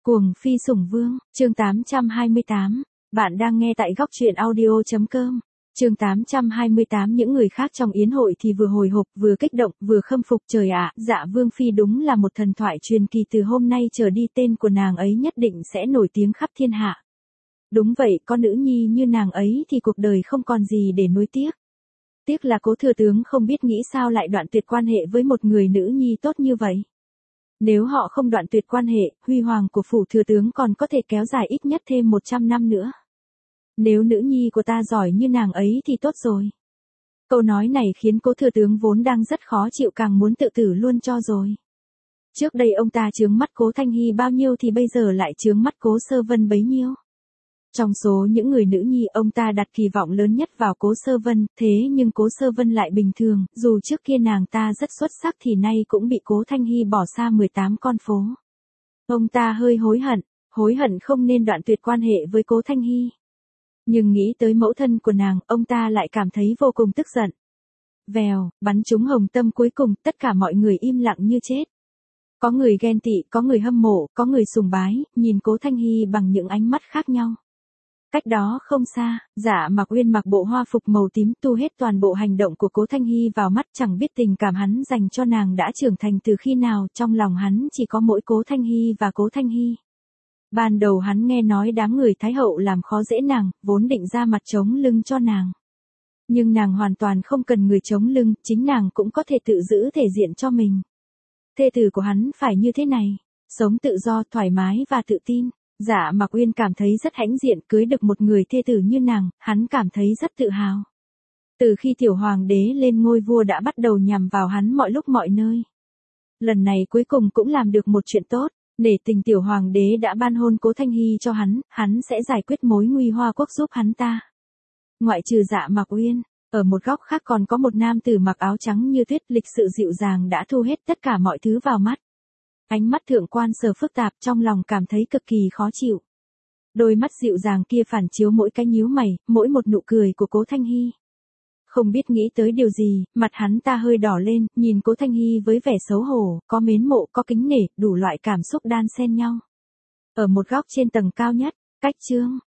Cuồng phi sủng vương, chương 828. Bạn đang nghe tại góc truyện audio.com. Chương 828. Những người khác trong yến hội thì vừa hồi hộp, vừa kích động, vừa khâm phục. Trời ạ, Dạ Vương phi đúng là một thần thoại truyền kỳ, từ hôm nay trở đi tên của nàng ấy nhất định sẽ nổi tiếng khắp thiên hạ. Đúng vậy, có nữ nhi như nàng ấy thì cuộc đời không còn gì để nuối tiếc. Tiếc là Cố thừa tướng không biết nghĩ sao lại đoạn tuyệt quan hệ với một người nữ nhi tốt như vậy. Nếu họ không đoạn tuyệt quan hệ, huy hoàng của phủ thừa tướng còn có thể kéo dài ít nhất thêm 100 năm nữa. Nếu nữ nhi của ta giỏi như nàng ấy thì tốt rồi. Câu nói này khiến Cố thừa tướng vốn đang rất khó chịu càng muốn tự tử luôn cho rồi. Trước đây ông ta chướng mắt Cố Thanh Hy bao nhiêu thì bây giờ lại chướng mắt Cố Sơ Vân bấy nhiêu. Trong số những người nữ nhi, ông ta đặt kỳ vọng lớn nhất vào Cố Sơ Vân, thế nhưng Cố Sơ Vân lại bình thường, dù trước kia nàng ta rất xuất sắc thì nay cũng bị Cố Thanh Hy bỏ xa 18 con phố. Ông ta hơi hối hận không nên đoạn tuyệt quan hệ với Cố Thanh Hy. Nhưng nghĩ tới mẫu thân của nàng, ông ta lại cảm thấy vô cùng tức giận. Vèo, bắn trúng hồng tâm cuối cùng, tất cả mọi người im lặng như chết. Có người ghen tị, có người hâm mộ, có người sùng bái, nhìn Cố Thanh Hy bằng những ánh mắt khác nhau. Cách đó không xa, Dạ Mạc Uyên mặc bộ hoa phục màu tím, tu hết toàn bộ hành động của Cố Thanh Hy vào mắt, chẳng biết tình cảm hắn dành cho nàng đã trưởng thành từ khi nào, trong lòng hắn chỉ có mỗi Cố Thanh Hy và Cố Thanh Hy. Ban đầu hắn nghe nói đám người Thái Hậu làm khó dễ nàng, vốn định ra mặt chống lưng cho nàng. Nhưng nàng hoàn toàn không cần người chống lưng, chính nàng cũng có thể tự giữ thể diện cho mình. Thê tử của hắn phải như thế này, sống tự do, thoải mái và tự tin. Dạ Mạc Uyên cảm thấy rất hãnh diện, cưới được một người thê tử như nàng, hắn cảm thấy rất tự hào. Từ khi tiểu hoàng đế lên ngôi vua đã bắt đầu nhằm vào hắn mọi lúc mọi nơi. Lần này cuối cùng cũng làm được một chuyện tốt, nể tình tiểu hoàng đế đã ban hôn Cố Thanh Hy cho hắn sẽ giải quyết mối nguy Hoa Quốc giúp hắn ta. Ngoại trừ Dạ Mạc Uyên, ở một góc khác còn có một nam tử mặc áo trắng như tuyết, lịch sự dịu dàng đã thu hết tất cả mọi thứ vào mắt. Ánh mắt thượng quan Sở phức tạp, trong lòng cảm thấy cực kỳ khó chịu. Đôi mắt dịu dàng kia phản chiếu mỗi cái nhíu mày, mỗi một nụ cười của Cố Thanh Hy. Không biết nghĩ tới điều gì, mặt hắn ta hơi đỏ lên, nhìn Cố Thanh Hy với vẻ xấu hổ, có mến mộ, có kính nể, đủ loại cảm xúc đan xen nhau. Ở một góc trên tầng cao nhất, cách chương,